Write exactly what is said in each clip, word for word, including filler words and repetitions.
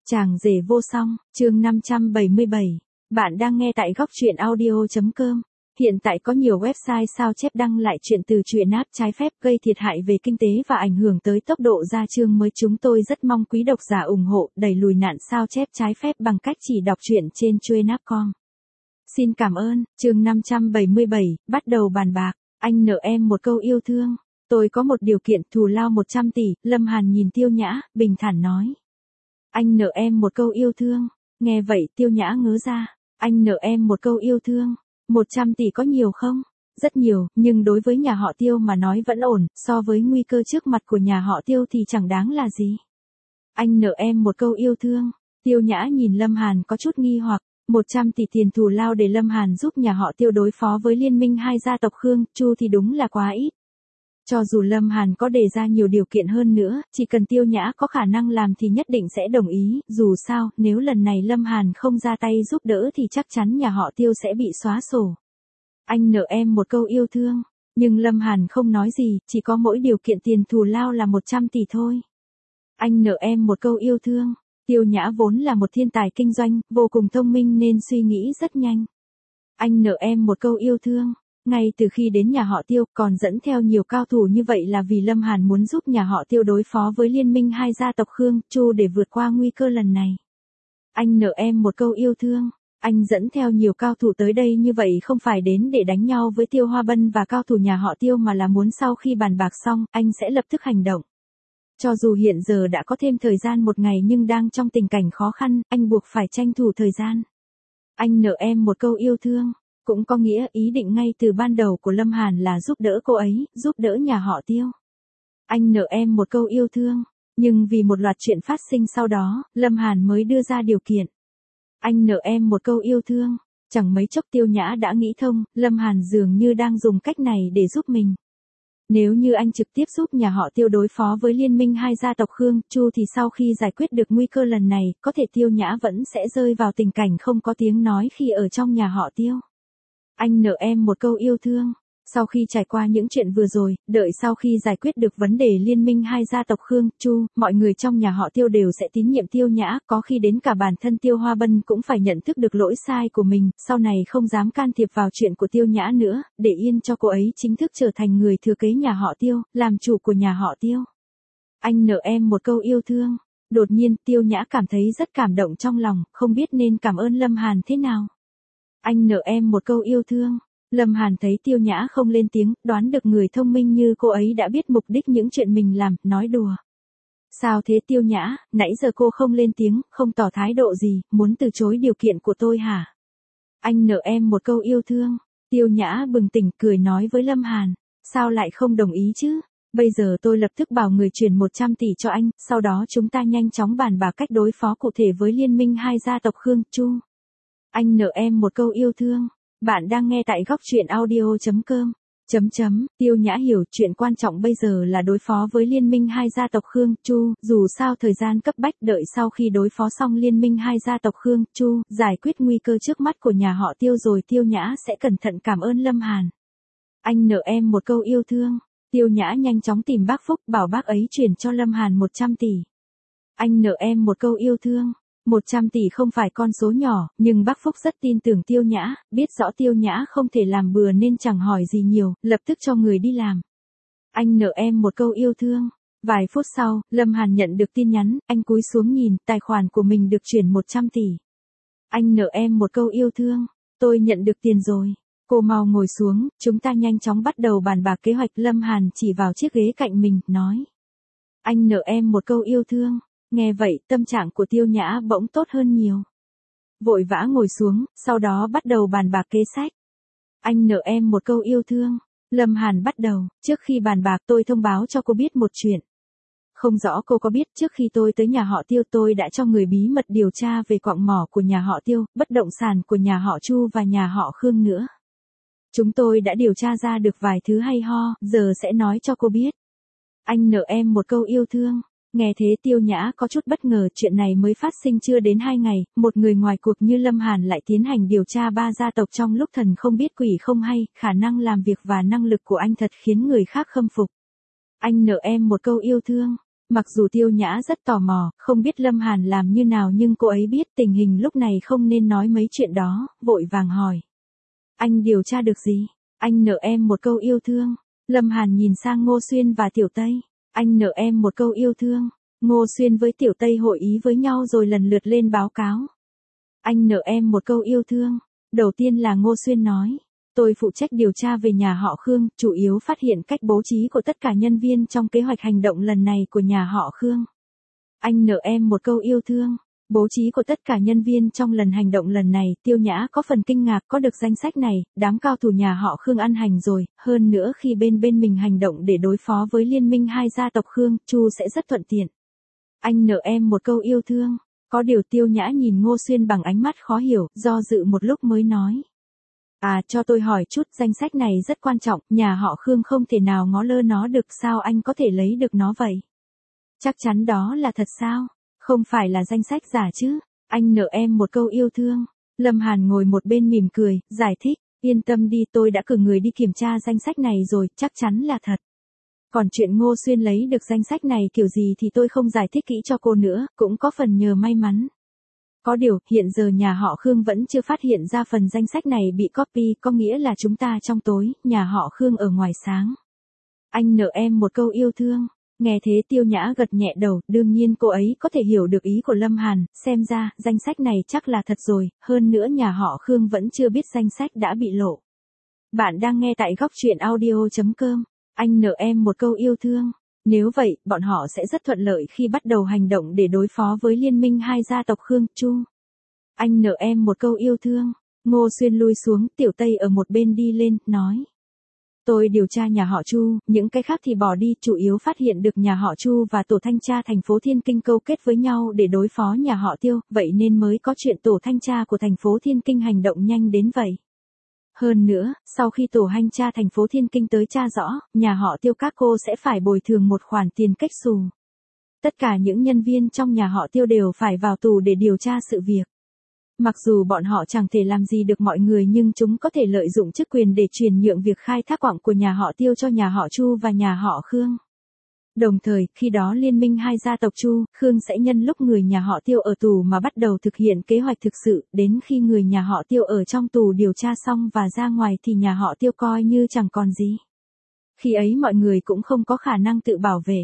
Chàng rể vô song, chương năm trăm bảy mươi bảy. Bạn đang nghe tại góc truyện audio chấm com. Hiện tại có nhiều website sao chép đăng lại chuyện từ truyện app trái phép gây thiệt hại về kinh tế và ảnh hưởng tới tốc độ ra chương mới. Chúng tôi rất mong quý độc giả ủng hộ đẩy lùi nạn sao chép trái phép bằng cách chỉ đọc truyện trên truyện app chấm com. Xin cảm ơn. Chương năm trăm bảy mươi bảy, bắt đầu bàn bạc. Anh nợ em một câu yêu thương. Tôi có một điều kiện, thù lao một trăm tỷ. Lâm Hàn nhìn Tiêu Nhã, bình thản nói. Anh nợ em một câu yêu thương. Nghe vậy Tiêu Nhã ngớ ra. Anh nợ em một câu yêu thương. một trăm tỷ có nhiều không? Rất nhiều, nhưng đối với nhà họ Tiêu mà nói vẫn ổn, so với nguy cơ trước mặt của nhà họ Tiêu thì chẳng đáng là gì. Anh nợ em một câu yêu thương. Tiêu Nhã nhìn Lâm Hàn có chút nghi hoặc. một trăm tỷ tiền thù lao để Lâm Hàn giúp nhà họ Tiêu đối phó với liên minh hai gia tộc Khương, Chu thì đúng là quá ít. Cho dù Lâm Hàn có đề ra nhiều điều kiện hơn nữa, chỉ cần Tiêu Nhã có khả năng làm thì nhất định sẽ đồng ý, dù sao, nếu lần này Lâm Hàn không ra tay giúp đỡ thì chắc chắn nhà họ Tiêu sẽ bị xóa sổ. Anh nợ em một câu yêu thương, nhưng Lâm Hàn không nói gì, chỉ có mỗi điều kiện tiền thù lao là một trăm tỷ thôi. Anh nợ em một câu yêu thương. Tiêu Nhã vốn là một thiên tài kinh doanh, vô cùng thông minh nên suy nghĩ rất nhanh. Anh nợ em một câu yêu thương. Ngay từ khi đến nhà họ Tiêu còn dẫn theo nhiều cao thủ như vậy là vì Lâm Hàn muốn giúp nhà họ Tiêu đối phó với liên minh hai gia tộc Khương, Chu để vượt qua nguy cơ lần này. Anh nợ em một câu yêu thương. Anh dẫn theo nhiều cao thủ tới đây như vậy không phải đến để đánh nhau với Tiêu Hoa Bân và cao thủ nhà họ Tiêu mà là muốn sau khi bàn bạc xong, anh sẽ lập tức hành động. Cho dù hiện giờ đã có thêm thời gian một ngày nhưng đang trong tình cảnh khó khăn, anh buộc phải tranh thủ thời gian. Anh nợ em một câu yêu thương. Cũng có nghĩa ý định ngay từ ban đầu của Lâm Hàn là giúp đỡ cô ấy, giúp đỡ nhà họ Tiêu. Anh nợ em một câu yêu thương, nhưng vì một loạt chuyện phát sinh sau đó, Lâm Hàn mới đưa ra điều kiện. Anh nợ em một câu yêu thương, chẳng mấy chốc Tiêu Nhã đã nghĩ thông, Lâm Hàn dường như đang dùng cách này để giúp mình. Nếu như anh trực tiếp giúp nhà họ Tiêu đối phó với liên minh hai gia tộc Khương, Chu thì sau khi giải quyết được nguy cơ lần này, có thể Tiêu Nhã vẫn sẽ rơi vào tình cảnh không có tiếng nói khi ở trong nhà họ Tiêu. Anh nợ em một câu yêu thương. Sau khi trải qua những chuyện vừa rồi, đợi sau khi giải quyết được vấn đề liên minh hai gia tộc Khương, Chu, mọi người trong nhà họ Tiêu đều sẽ tín nhiệm Tiêu Nhã, có khi đến cả bản thân Tiêu Hoa Bân cũng phải nhận thức được lỗi sai của mình, sau này không dám can thiệp vào chuyện của Tiêu Nhã nữa, để yên cho cô ấy chính thức trở thành người thừa kế nhà họ Tiêu, làm chủ của nhà họ Tiêu. Anh nợ em một câu yêu thương. Đột nhiên, Tiêu Nhã cảm thấy rất cảm động trong lòng, không biết nên cảm ơn Lâm Hàn thế nào. Anh nợ em một câu yêu thương. Lâm Hàn thấy Tiêu Nhã không lên tiếng, đoán được người thông minh như cô ấy đã biết mục đích những chuyện mình làm, nói đùa. Sao thế Tiêu Nhã, nãy giờ cô không lên tiếng, không tỏ thái độ gì, muốn từ chối điều kiện của tôi hả? Anh nợ em một câu yêu thương. Tiêu Nhã bừng tỉnh cười nói với Lâm Hàn, sao lại không đồng ý chứ? Bây giờ tôi lập tức bảo người chuyển một trăm tỷ cho anh, sau đó chúng ta nhanh chóng bàn bạc cách đối phó cụ thể với liên minh hai gia tộc Khương, Chu. Anh nợ em một câu yêu thương. Bạn đang nghe tại góc truyện audio chấm com. Chấm chấm, Tiêu Nhã hiểu chuyện quan trọng bây giờ là đối phó với liên minh hai gia tộc Khương, Chu, dù sao thời gian cấp bách đợi sau khi đối phó xong liên minh hai gia tộc Khương, Chu, giải quyết nguy cơ trước mắt của nhà họ Tiêu rồi Tiêu Nhã sẽ cẩn thận cảm ơn Lâm Hàn. Anh nợ em một câu yêu thương. Tiêu Nhã nhanh chóng tìm bác Phúc bảo bác ấy chuyển cho Lâm Hàn một trăm tỷ. Anh nợ em một câu yêu thương. một trăm tỷ không phải con số nhỏ, nhưng bác Phúc rất tin tưởng Tiêu Nhã, biết rõ Tiêu Nhã không thể làm bừa nên chẳng hỏi gì nhiều, lập tức cho người đi làm. Anh nợ em một câu yêu thương. Vài phút sau, Lâm Hàn nhận được tin nhắn, anh cúi xuống nhìn, tài khoản của mình được chuyển một trăm tỷ. Anh nợ em một câu yêu thương. Tôi nhận được tiền rồi. Cô mau ngồi xuống, chúng ta nhanh chóng bắt đầu bàn bạc kế hoạch. Lâm Hàn chỉ vào chiếc ghế cạnh mình, nói. Anh nợ em một câu yêu thương. Nghe vậy, tâm trạng của Tiêu Nhã bỗng tốt hơn nhiều. Vội vã ngồi xuống, sau đó bắt đầu bàn bạc kế sách. Anh nợ em một câu yêu thương. Lâm Hàn bắt đầu, trước khi bàn bạc tôi thông báo cho cô biết một chuyện. Không rõ cô có biết trước khi tôi tới nhà họ Tiêu tôi đã cho người bí mật điều tra về quặng mỏ của nhà họ Tiêu, bất động sản của nhà họ Chu và nhà họ Khương nữa. Chúng tôi đã điều tra ra được vài thứ hay ho, giờ sẽ nói cho cô biết. Anh nợ em một câu yêu thương. Nghe thế Tiêu Nhã có chút bất ngờ, chuyện này mới phát sinh chưa đến hai ngày, một người ngoài cuộc như Lâm Hàn lại tiến hành điều tra ba gia tộc trong lúc thần không biết quỷ không hay, khả năng làm việc và năng lực của anh thật khiến người khác khâm phục. Anh nợ em một câu yêu thương. Mặc dù Tiêu Nhã rất tò mò, không biết Lâm Hàn làm như nào nhưng cô ấy biết tình hình lúc này không nên nói mấy chuyện đó, vội vàng hỏi. Anh điều tra được gì? Anh nợ em một câu yêu thương. Lâm Hàn nhìn sang Ngô Xuyên và Tiểu Tây. Anh nợ em một câu yêu thương. Ngô Xuyên với Tiểu Tây hội ý với nhau rồi lần lượt lên báo cáo. Anh nợ em một câu yêu thương. Đầu tiên là Ngô Xuyên nói. Tôi phụ trách điều tra về nhà họ Khương, chủ yếu phát hiện cách bố trí của tất cả nhân viên trong kế hoạch hành động lần này của nhà họ Khương. Anh nợ em một câu yêu thương. Bố trí của tất cả nhân viên trong lần hành động lần này, Tiêu Nhã có phần kinh ngạc có được danh sách này, đám cao thủ nhà họ Khương ăn hành rồi, hơn nữa khi bên bên mình hành động để đối phó với liên minh hai gia tộc Khương, Chu sẽ rất thuận tiện. Anh nợ em một câu yêu thương. Có điều Tiêu Nhã nhìn Ngô Xuyên bằng ánh mắt khó hiểu, do dự một lúc mới nói. À, cho tôi hỏi chút, danh sách này rất quan trọng, nhà họ Khương không thể nào ngó lơ nó được, sao anh có thể lấy được nó vậy? Chắc chắn đó là thật sao? Không phải là danh sách giả chứ? Anh nợ em một câu yêu thương. Lâm Hàn ngồi một bên mỉm cười, giải thích, yên tâm đi, tôi đã cử người đi kiểm tra danh sách này rồi, chắc chắn là thật. Còn chuyện Ngô Xuyên lấy được danh sách này kiểu gì thì tôi không giải thích kỹ cho cô nữa, cũng có phần nhờ may mắn. Có điều, hiện giờ nhà họ Khương vẫn chưa phát hiện ra phần danh sách này bị copy, có nghĩa là chúng ta trong tối, nhà họ Khương ở ngoài sáng. Anh nợ em một câu yêu thương. Nghe thế Tiêu Nhã gật nhẹ đầu, đương nhiên cô ấy có thể hiểu được ý của Lâm Hàn, xem ra, danh sách này chắc là thật rồi, hơn nữa nhà họ Khương vẫn chưa biết danh sách đã bị lộ. Bạn đang nghe tại góc truyện audio chấm com, anh nợ em một câu yêu thương. Nếu vậy, bọn họ sẽ rất thuận lợi khi bắt đầu hành động để đối phó với liên minh hai gia tộc Khương, Chu. Anh nợ em một câu yêu thương. Ngô Xuyên lui xuống, Tiểu Tây ở một bên đi lên, nói. Tôi điều tra nhà họ Chu, những cái khác thì bỏ đi, chủ yếu phát hiện được nhà họ Chu và tổ thanh tra thành phố Thiên Kinh câu kết với nhau để đối phó nhà họ Tiêu, vậy nên mới có chuyện tổ thanh tra của thành phố Thiên Kinh hành động nhanh đến vậy. Hơn nữa, sau khi tổ thanh tra thành phố Thiên Kinh tới tra rõ, nhà họ Tiêu các cô sẽ phải bồi thường một khoản tiền cách xù. Tất cả những nhân viên trong nhà họ Tiêu đều phải vào tù để điều tra sự việc. Mặc dù bọn họ chẳng thể làm gì được mọi người nhưng chúng có thể lợi dụng chức quyền để chuyển nhượng việc khai thác quặng của nhà họ Tiêu cho nhà họ Chu và nhà họ Khương. Đồng thời, khi đó liên minh hai gia tộc Chu, Khương sẽ nhân lúc người nhà họ Tiêu ở tù mà bắt đầu thực hiện kế hoạch thực sự, đến khi người nhà họ Tiêu ở trong tù điều tra xong và ra ngoài thì nhà họ Tiêu coi như chẳng còn gì. Khi ấy mọi người cũng không có khả năng tự bảo vệ.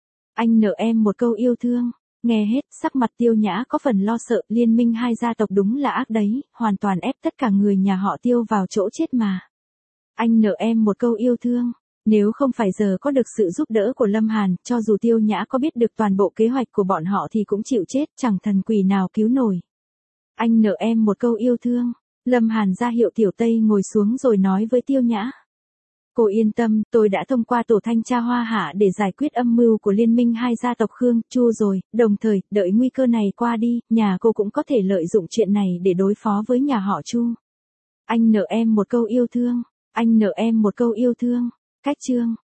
Anh nợ em một câu yêu thương. Nghe hết, sắc mặt Tiêu Nhã có phần lo sợ, liên minh hai gia tộc đúng là ác đấy, hoàn toàn ép tất cả người nhà họ Tiêu vào chỗ chết mà. Anh nợ em một câu yêu thương. Nếu không phải giờ có được sự giúp đỡ của Lâm Hàn, cho dù Tiêu Nhã có biết được toàn bộ kế hoạch của bọn họ thì cũng chịu chết, chẳng thần quỷ nào cứu nổi. Anh nợ em một câu yêu thương. Lâm Hàn ra hiệu Tiểu Tây ngồi xuống rồi nói với Tiêu Nhã. Cô yên tâm, tôi đã thông qua tổ thanh tra Hoa Hạ để giải quyết âm mưu của liên minh hai gia tộc Khương, Chu rồi, đồng thời, đợi nguy cơ này qua đi, nhà cô cũng có thể lợi dụng chuyện này để đối phó với nhà họ Chu. Anh nợ em một câu yêu thương. Anh nợ em một câu yêu thương. Cách chương.